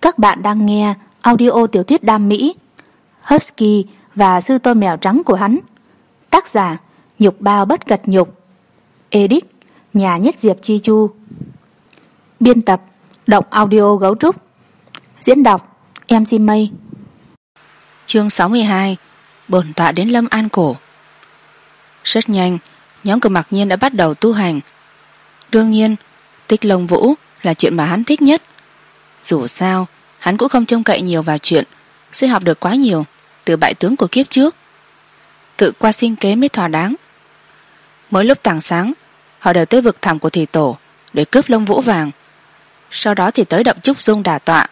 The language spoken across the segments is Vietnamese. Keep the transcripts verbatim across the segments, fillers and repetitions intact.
Các bạn đang nghe audio tiểu thuyết đam mỹ Husky và sư tôn mèo trắng của hắn. Tác giả Nhục Bao Bất Cật Nhục. Edit Nhà Nhất Diệp Chi Chu. Biên tập Động Audio Gấu Trúc. Diễn đọc em xê Mây. Chương sáu mươi hai. Bổn tọa đến Lâm An Cổ. Rất nhanh, nhóm của Mặc Nhiên đã bắt đầu tu hành. Đương nhiên, Tích Lông Vũ là chuyện mà hắn thích nhất. Dù sao, hắn cũng không trông cậy nhiều vào chuyện sẽ học được quá nhiều từ bại tướng của kiếp trước. Tự qua sinh kế mới thỏa đáng. Mỗi lúc tảng sáng, họ đều tới vực thẳm của Thủy Tổ để cướp lông vũ vàng, sau đó thì tới động Trúc Dung đả tọa,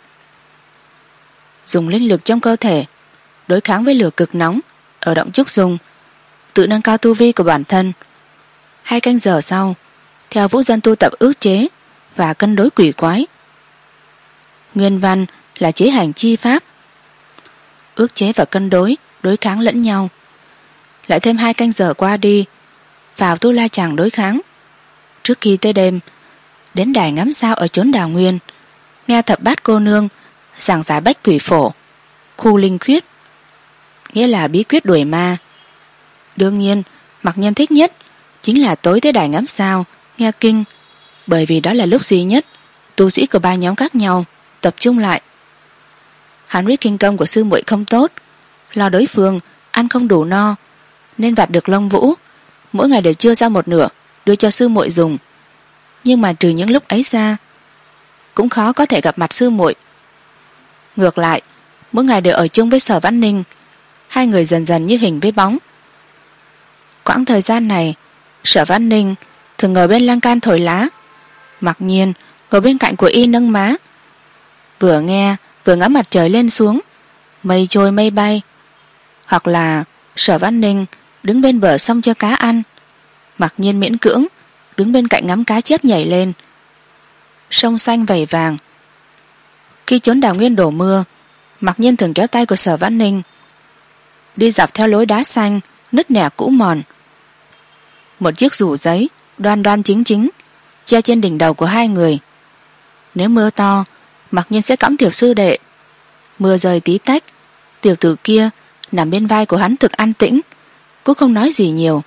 dùng linh lực trong cơ thể đối kháng với lửa cực nóng ở động Trúc Dung, tự nâng cao tu vi của bản thân. Hai canh giờ sau, theo vũ dân tu tập ước chế và cân đối quỷ quái. Nguyên văn là chế hành chi pháp, ước chế và cân đối đối kháng lẫn nhau. Lại thêm hai canh giờ qua đi, vào tu la chàng đối kháng. Trước khi tới đêm, đến đài ngắm sao ở chốn Đào Nguyên, nghe thập bát cô nương giảng giải bách quỷ phổ, khu linh khuyết, nghĩa là bí quyết đuổi ma. Đương nhiên, Mặc Nhiên thích nhất chính là tối tới đài ngắm sao nghe kinh, bởi vì đó là lúc duy nhất tu sĩ của ba nhóm khác nhau tập trung lại. Hắn biết kinh công của sư muội không tốt, lo đối phương ăn không đủ no, nên vặt được lông vũ mỗi ngày đều chia ra một nửa đưa cho sư muội dùng. Nhưng mà trừ những lúc ấy ra, cũng khó có thể gặp mặt sư muội. Ngược lại, mỗi ngày đều ở chung với Sở Văn Ninh, hai người dần dần như hình với bóng. Quãng thời gian này, Sở Văn Ninh thường ngồi bên lan can thổi lá, Mặc Nhiên ngồi bên cạnh của y nâng má, vừa nghe vừa ngắm mặt trời lên xuống, mây trôi mây bay. Hoặc là Sở Văn Ninh đứng bên bờ sông cho cá ăn, Mặc Nhiên miễn cưỡng đứng bên cạnh ngắm cá chép nhảy lên. Sông xanh vẩy vàng. Khi chốn Đào Nguyên đổ mưa, Mặc Nhiên thường kéo tay của Sở Văn Ninh đi dọc theo lối đá xanh nứt nẻ cũ mòn. Một chiếc rủ giấy đoan đoan chính chính che trên đỉnh đầu của hai người. Nếu mưa to, Mặc Nhiên sẽ cõng tiểu sư đệ. Mưa rơi tí tách, tiểu tử kia nằm bên vai của hắn thực an tĩnh, cũng không nói gì nhiều.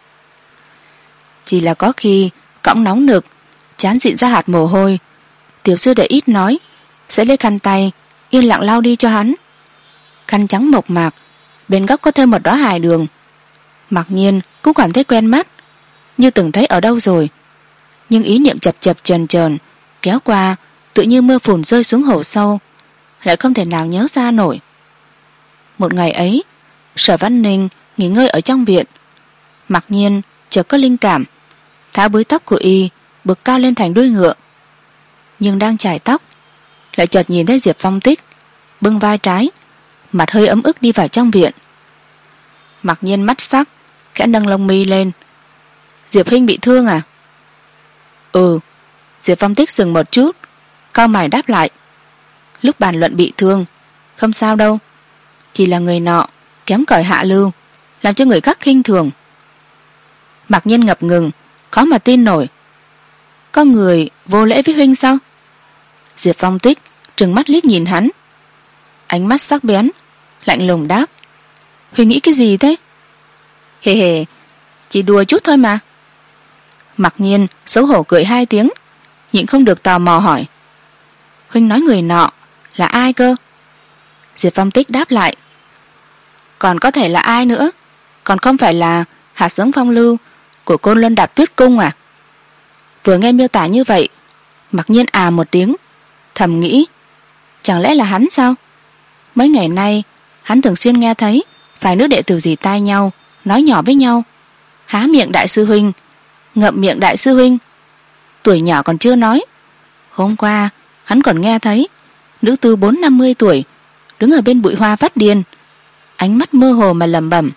Chỉ là có khi cõng nóng nực, trán dịn ra hạt mồ hôi, tiểu sư đệ ít nói, sẽ lấy khăn tay yên lặng lau đi cho hắn. Khăn trắng mộc mạc, bên góc có thêm một đóa hài đường. Mặc Nhiên cũng cảm thấy quen mắt, như từng thấy ở đâu rồi, nhưng ý niệm chập chập chần chờn kéo qua, tự như mưa phùn rơi xuống hồ sâu, lại không thể nào nhớ ra nổi. Một ngày ấy, Sở Văn Ninh nghỉ ngơi ở trong viện, Mặc Nhiên chợt có linh cảm, tháo búi tóc của y bực cao lên thành đuôi ngựa. Nhưng đang chải tóc, lại chợt nhìn thấy Diệp Phong Tích bưng vai trái, mặt hơi ấm ức đi vào trong viện. Mặc Nhiên mắt sắc, khẽ nâng lông mi lên. Diệp huynh bị thương à? Ừ. Diệp Phong Tích dừng một chút, cau mày đáp lại. Lúc bàn luận bị thương, không sao đâu, chỉ là người nọ kém cỏi hạ lưu, làm cho người khác khinh thường. Mặc Nhiên ngập ngừng, khó mà tin nổi. Có người vô lễ với huynh sao? Diệp Phong Tích trừng mắt liếc nhìn hắn, ánh mắt sắc bén, lạnh lùng đáp. Huynh nghĩ cái gì thế? Hề hề, chỉ đùa chút thôi mà. Mặc Nhiên xấu hổ cười hai tiếng, nhịn không được tò mò hỏi. Huynh nói người nọ là ai cơ? Diệp Phong Tích đáp lại. Còn có thể là ai nữa? Còn không phải là hạt giống phong lưu của Côn Luân Đạp Tuyết Cung à? Vừa nghe miêu tả như vậy, Mặc Nhiên à một tiếng, thầm nghĩ, chẳng lẽ là hắn sao? Mấy ngày nay hắn thường xuyên nghe thấy vài nữ đệ tử dì tai nhau, nói nhỏ với nhau, há miệng đại sư huynh, ngậm miệng đại sư huynh. Tuổi nhỏ còn chưa nói, hôm qua hắn còn nghe thấy nữ tư bốn năm mươi tuổi đứng ở bên bụi hoa phát điên, ánh mắt mơ hồ mà lẩm bẩm.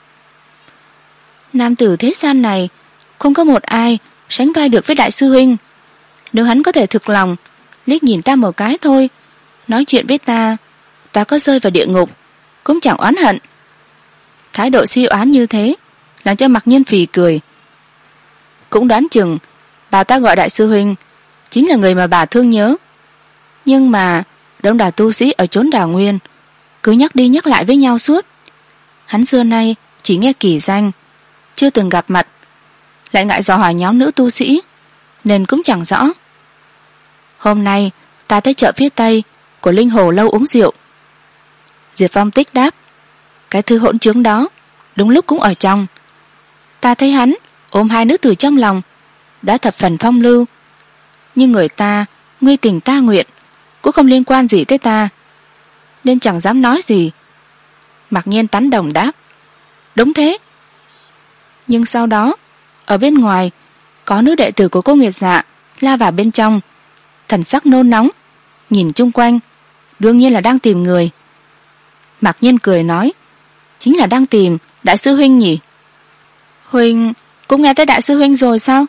Nam tử thế gian này không có một ai sánh vai được với đại sư huynh. Nếu hắn có thể thực lòng liếc nhìn ta một cái thôi, nói chuyện với ta, ta có rơi vào địa ngục cũng chẳng oán hận. Thái độ suy oán như thế làm cho Mặc Nhiên phì cười. Cũng đoán chừng bà ta gọi đại sư huynh chính là người mà bà thương nhớ, nhưng mà đông đảo tu sĩ ở chốn Đào Nguyên cứ nhắc đi nhắc lại với nhau suốt. Hắn xưa nay chỉ nghe kỳ danh, chưa từng gặp mặt, lại ngại dò hỏi nhóm nữ tu sĩ nên cũng chẳng rõ. Hôm nay ta tới chợ phía tây của Linh Hồ lâu uống rượu. Diệp Phong Tích đáp: cái thư hỗn trướng đó đúng lúc cũng ở trong. Ta thấy hắn ôm hai nữ tử trong lòng, đã thập phần phong lưu, nhưng người ta ngươi tình ta nguyện, cũng không liên quan gì tới ta, nên chẳng dám nói gì. Mặc Nhiên tán đồng đáp: đúng thế. Nhưng sau đó ở bên ngoài có nữ đệ tử của cô Nguyệt Dạ la vào bên trong, thần sắc nôn nóng, nhìn chung quanh, đương nhiên là đang tìm người. Mặc Nhiên cười nói: chính là đang tìm đại sư huynh nhỉ? Huynh cũng nghe tới đại sư huynh rồi sao?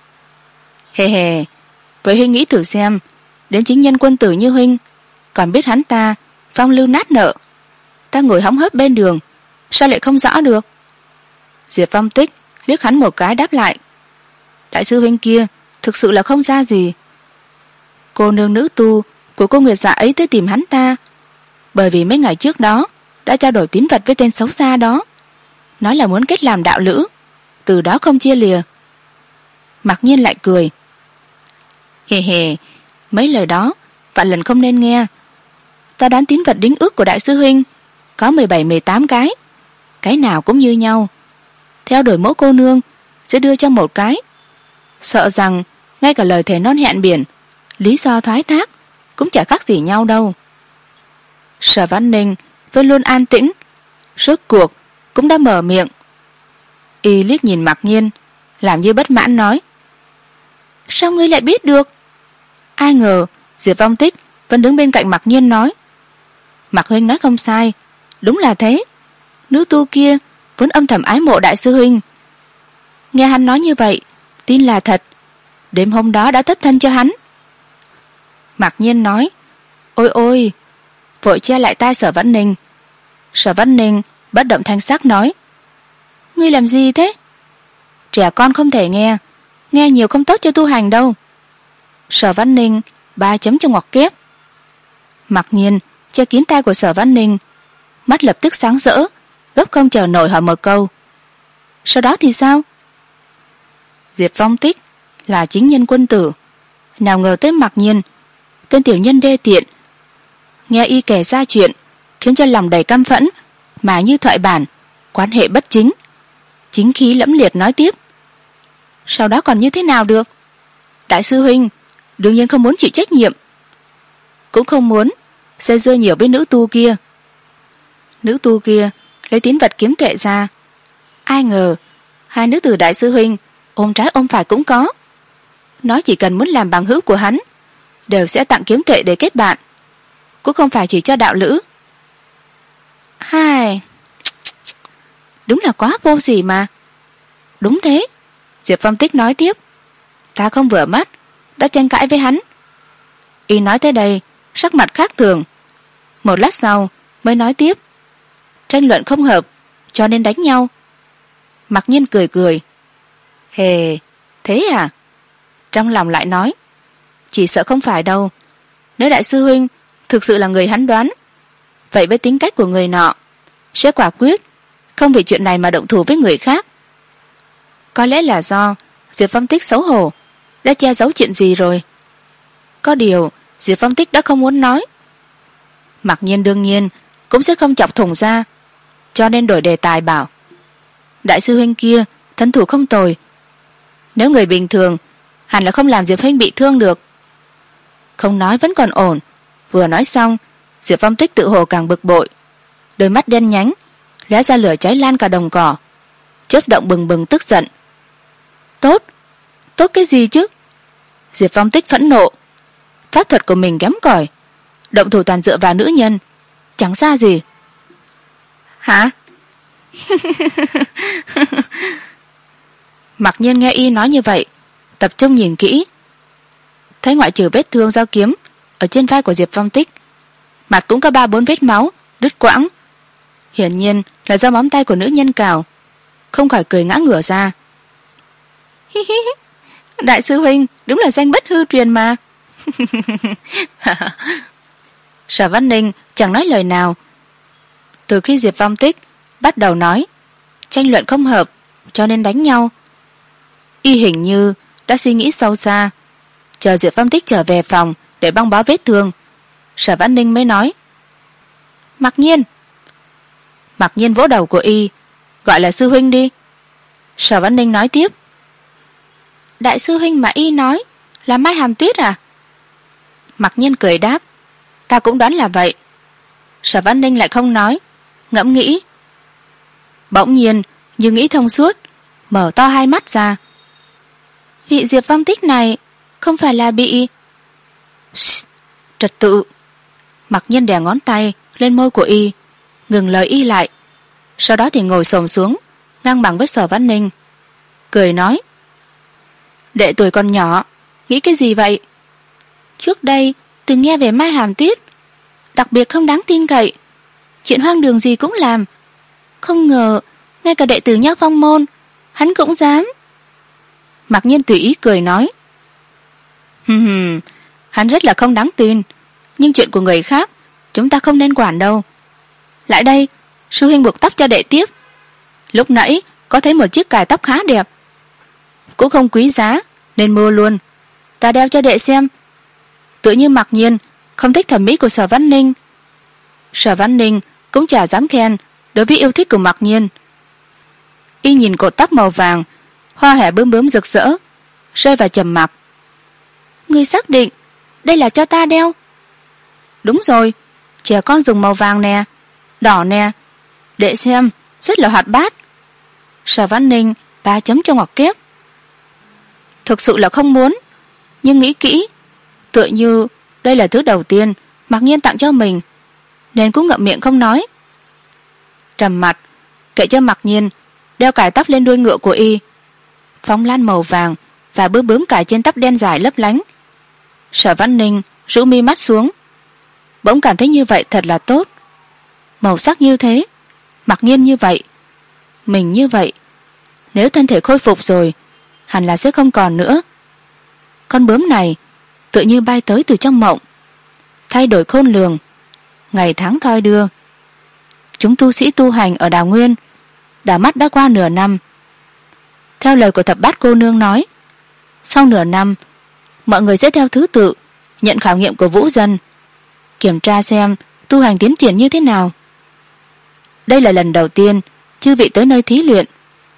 Hề hề, vậy huynh nghĩ thử xem, đến chính nhân quân tử như huynh còn biết hắn ta phong lưu nát nợ, ta ngồi hóng hớp bên đường sao lại không rõ được? Diệp Phong Tích liếc hắn một cái đáp lại: đại sư huynh kia thực sự là không ra gì. Cô nương nữ tu của cô Nguyệt Dạ ấy tới tìm hắn ta bởi vì mấy ngày trước đó đã trao đổi tín vật với tên xấu xa đó, nói là muốn kết làm đạo lữ, từ đó không chia lìa. Mặc Nhiên lại cười: hề hề, mấy lời đó vạn lần không nên nghe. Ta đoán tín vật đính ước của đại sư huynh có mười bảy mười tám cái, cái nào cũng như nhau, theo đuổi mỗi cô nương sẽ đưa cho một cái. Sợ rằng ngay cả lời thề non hẹn biển, lý do thoái thác cũng chả khác gì nhau đâu. Sở Văn Ninh vẫn luôn an tĩnh, rốt cuộc cũng đã mở miệng. Y liếc nhìn Mặc Nhiên, làm như bất mãn nói: sao ngươi lại biết được? Ai ngờ Diệp Phong Tích vẫn đứng bên cạnh Mặc Nhiên nói: Mặc huynh nói không sai, đúng là thế. Nữ tu kia vốn âm thầm ái mộ đại sư huynh, nghe hắn nói như vậy tin là thật, đêm hôm đó đã thất thân cho hắn. Mặc Nhiên nói: ôi ôi, vội che lại tai Sở Văn Ninh. Sở Văn Ninh bất động thanh sắc nói: ngươi làm gì thế? Trẻ con không thể nghe, nghe nhiều không tốt cho tu hành đâu. Sở Văn Ninh ba chấm cho ngoặc kép. Mặc Nhiên che kín tai của Sở Văn Ninh, mắt lập tức sáng rỡ, gấp không chờ nổi hỏi một câu: sau đó thì sao? Diệp Phong Tích là chính nhân quân tử, nào ngờ tới Mặc Nhiên, tên tiểu nhân đê tiện, nghe y kể ra chuyện khiến cho lòng đầy căm phẫn, mà như thoại bản, quan hệ bất chính. Chính khí lẫm liệt nói tiếp: sau đó còn như thế nào được? Đại sư huynh đương nhiên không muốn chịu trách nhiệm, cũng không muốn dây dưa nhiều với nữ tu kia. Nữ tu kia lấy tín vật kiếm tuệ ra, ai ngờ hai nữ tử đại sư huynh ôm trái ôm phải cũng có, nói chỉ cần muốn làm bằng hữu của hắn đều sẽ tặng kiếm tuệ để kết bạn, cũng không phải chỉ cho đạo lữ. Hai, đúng là quá vô sỉ mà. Đúng thế, Diệp Phong Tích nói tiếp: ta không vừa mắt đã tranh cãi với hắn. Y nói tới đây sắc mặt khác thường, một lát sau mới nói tiếp: tranh luận không hợp cho nên đánh nhau. Mặc Nhiên cười cười: hề, thế à? Trong lòng lại nói: chỉ sợ không phải đâu. Nếu đại sư huynh thực sự là người hắn đoán, vậy với tính cách của người nọ sẽ quả quyết không vì chuyện này mà động thủ với người khác. Có lẽ là do Diệp Phong Tích xấu hổ đã che giấu chuyện gì rồi. Có điều Diệp Phong Tích đã không muốn nói. Mặc Nhiên đương nhiên cũng sẽ không chọc thủng ra, cho nên đổi đề tài bảo: đại sư huynh kia thân thủ không tồi, nếu người bình thường hẳn là không làm Diệp huynh bị thương được. Không nói vẫn còn ổn, vừa nói xong Diệp Phong Tích tự hồ càng bực bội, đôi mắt đen nhánh lóe ra lửa cháy lan cả đồng cỏ, chớp động bừng bừng tức giận. Tốt, tốt cái gì chứ? Diệp Phong Tích phẫn nộ, pháp thuật của mình kém cỏi, động thủ toàn dựa vào nữ nhân, chẳng xa gì. Hả? Mặc Nhiên nghe y nói như vậy, tập trung nhìn kỹ, thấy ngoại trừ vết thương dao kiếm ở trên vai của Diệp Phong Tích, mặt cũng có ba bốn vết máu đứt quãng, hiển nhiên là do móng tay của nữ nhân cào, không khỏi cười ngã ngửa ra. Đại sư huynh đúng là danh bất hư truyền mà. Sở Văn Ninh chẳng nói lời nào. Từ khi Diệp Phong Tích bắt đầu nói tranh luận không hợp cho nên đánh nhau, y hình như đã suy nghĩ sâu xa. Chờ Diệp Phong Tích trở về phòng để băng bó vết thương, Sở Văn Ninh mới nói: Mặc Nhiên. Mặc Nhiên vỗ đầu của y: Gọi là sư huynh đi. Sở Văn Ninh nói tiếp: Đại sư huynh mà y nói là Mai Hàm Tuyết à? Mặc Nhiên cười đáp: Ta cũng đoán là vậy. Sở Văn Ninh lại không nói, ngẫm nghĩ. Bỗng nhiên như nghĩ thông suốt, mở to hai mắt ra: Vị Diệp Phong Tích này không phải là bị... Shh, trật tự. Mặc Nhiên đè ngón tay lên môi của y, ngừng lời y lại. Sau đó thì ngồi xổm xuống ngang bằng với Sở Văn Ninh, cười nói: Đệ tuổi còn nhỏ, nghĩ cái gì vậy? Trước đây từng nghe về Mai Hàm Tuyết, đặc biệt không đáng tin cậy, chuyện hoang đường gì cũng làm. Không ngờ ngay cả đệ tử Nhã Phong môn hắn cũng dám. Mặc Nhiên tùy ý cười nói: Hừm hừm, hắn rất là không đáng tin, nhưng chuyện của người khác chúng ta không nên quản đâu. Lại đây, sư huynh buộc tóc cho đệ tiếp. Lúc nãy có thấy một chiếc cài tóc khá đẹp, cũng không quý giá nên mua luôn. Ta đeo cho đệ xem. Tự như Mặc Nhiên không thích thẩm mỹ của Sở Văn Ninh. Sở Văn Ninh cũng chả dám khen đối với yêu thích của Mặc Nhiên. Y nhìn cột tóc màu vàng hoa hẻ bướm bướm rực rỡ, rơi vào trầm mặc. Ngươi xác định đây là cho ta đeo? Đúng rồi, trẻ con dùng màu vàng nè, đỏ nè, đệ xem rất là hoạt bát. Sở Văn Ninh ba chấm cho ngoặc kép. Thực sự là không muốn, nhưng nghĩ kỹ, tựa như đây là thứ đầu tiên Mặc Nhiên tặng cho mình, nên cũng ngậm miệng không nói. Trầm mặt kệ cho Mặc Nhiên đeo cài tóc lên đuôi ngựa của y, phong lan màu vàng và bướm bướm cài trên tóc đen dài lấp lánh. Sở Văn Ninh rũ mi mắt xuống, bỗng cảm thấy như vậy thật là tốt. Màu sắc như thế, Mặc Nhiên như vậy, mình như vậy, nếu thân thể khôi phục rồi hẳn là sẽ không còn nữa. Con bướm này tự như bay tới từ trong mộng, thay đổi khôn lường, ngày tháng thoi đưa. Chúng tu sĩ tu hành ở Đào Nguyên đảo mắt đã qua nửa năm. Theo lời của thập bát cô nương nói, sau nửa năm mọi người sẽ theo thứ tự nhận khảo nghiệm của vũ dân, kiểm tra xem tu hành tiến triển như thế nào. Đây là lần đầu tiên chư vị tới nơi thí luyện.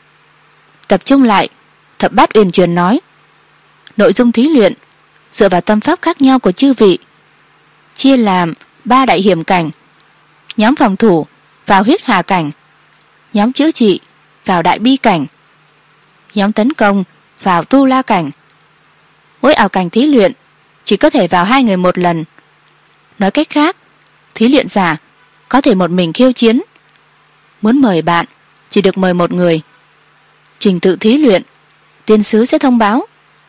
Tập trung lại, thập bát uyển chuyển nói: Nội dung thí luyện dựa vào tâm pháp khác nhau của chư vị, chia làm ba đại hiểm cảnh. Nhóm phòng thủ vào huyết hà cảnh, nhóm chữa trị vào đại bi cảnh, nhóm tấn công vào tu la cảnh. Mỗi ảo cảnh thí luyện chỉ có thể vào hai người một lần. Nói cách khác, thí luyện giả có thể một mình khiêu chiến. Muốn mời bạn chỉ được mời một người. Trình tự thí luyện tiên sứ sẽ thông báo.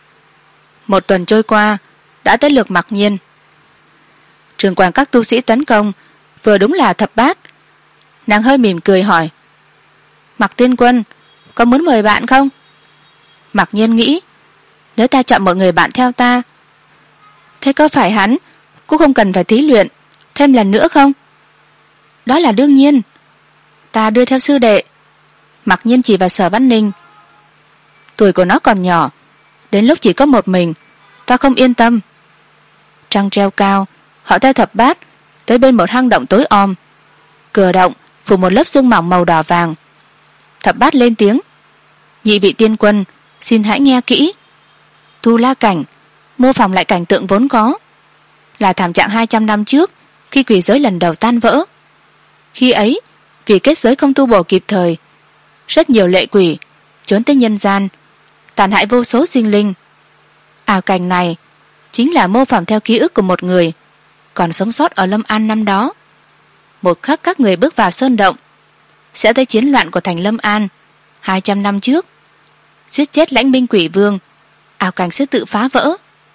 Một tuần trôi qua, đã tới lượt Mặc Nhiên. Trưởng quản các tu sĩ tấn công vừa đúng là thập bát. Nàng hơi mỉm cười hỏi: Mặc tiên quân, có muốn mời bạn không? Mặc Nhiên nghĩ, nếu ta chọn một người bạn theo ta, thế có phải hắn cũng không cần phải thí luyện thêm lần nữa không? Đó là đương nhiên. Ta đưa theo sư đệ. Mặc Nhiên chỉ vào Sở Văn Ninh. Tuổi của nó còn nhỏ, đến lúc chỉ có một mình, ta không yên tâm. Trăng treo cao, họ theo thập bát tới bên một hang động tối om. Cửa động phủ một lớp sương mỏng màu đỏ vàng. Thập bát lên tiếng: Nhị vị tiên quân, xin hãy nghe kỹ. Tu la cảnh mô phỏng lại cảnh tượng vốn có, là thảm trạng hai trăm năm trước khi quỷ giới lần đầu tan vỡ. Khi ấy, vì kết giới không tu bổ kịp thời, rất nhiều lệ quỷ trốn tới nhân gian, tàn hại vô số sinh linh. Ảo cảnh này chính là mô phỏng theo ký ức của một người còn sống sót ở Lâm An năm đó. Một khắc các người bước vào sơn động, sẽ tới chiến loạn của thành Lâm An hai trăm năm trước, giết chết lãnh binh quỷ vương, ảo cảnh sẽ tự phá vỡ.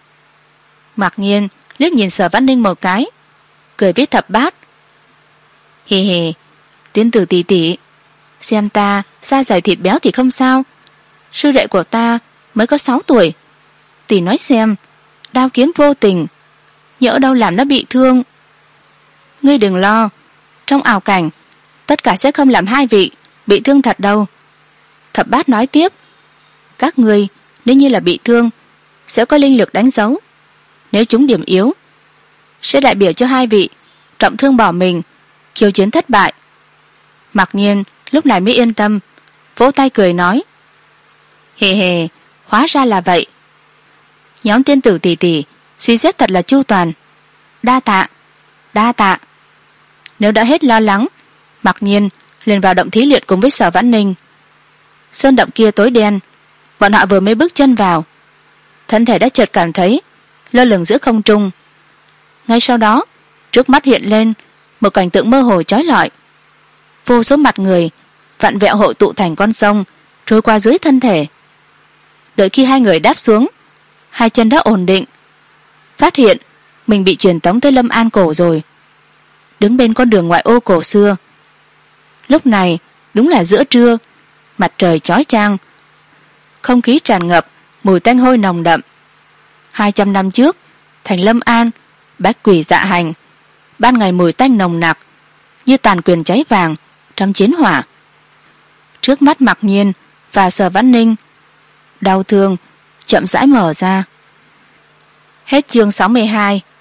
Mặc Nhiên liếc nhìn Sở Văn Ninh một cái, cười với thập bát: Hì hì, tiên tử tỷ tỷ, xem ta da dày thịt béo thì không sao, sư đệ của ta mới có sáu tuổi. Tỷ nói xem, đao kiếm vô tình, nhỡ đâu làm nó bị thương. Ngươi đừng lo, trong ảo cảnh tất cả sẽ không làm hai vị bị thương thật đâu. Thập bát nói tiếp, các ngươi nếu như là bị thương sẽ có linh lực đánh dấu, nếu chúng điểm yếu sẽ đại biểu cho hai vị trọng thương bỏ mình, khiêu chiến thất bại. Mặc nhiên lúc này mới yên tâm, vỗ tay cười nói, hề hề, hóa ra là vậy. Nhóm tiên tử tỷ tỷ suy xét thật là chu toàn, đa tạ, đa tạ. Nếu đã hết lo lắng, Mặc nhiên liền vào động thí luyện cùng với Sở Vãn Ninh. Sơn động kia tối đen, bọn họ vừa mới bước chân vào, thân thể đã chợt cảm thấy lơ lửng giữa không trung. Ngay sau đó trước mắt hiện lên một cảnh tượng mơ hồ chói lọi, vô số mặt người vặn vẹo hội tụ thành con sông trôi qua dưới thân thể. Đợi khi hai người đáp xuống, hai chân đã ổn định, phát hiện mình bị truyền tống tới Lâm An Cổ rồi, đứng bên con đường ngoại ô cổ xưa. Lúc này đúng là giữa trưa, mặt trời chói chang, không khí tràn ngập mùi tanh hôi nồng đậm. Hai trăm năm trước thành Lâm An, bách quỷ dạ hành, ban ngày mùi tanh nồng nặc như tàn quyền cháy vàng trong chiến hỏa. Trước mắt Mặc Nhiên và Sở Vãn Ninh, đau thương chậm rãi mở ra. Hết chương sáu mươi hai.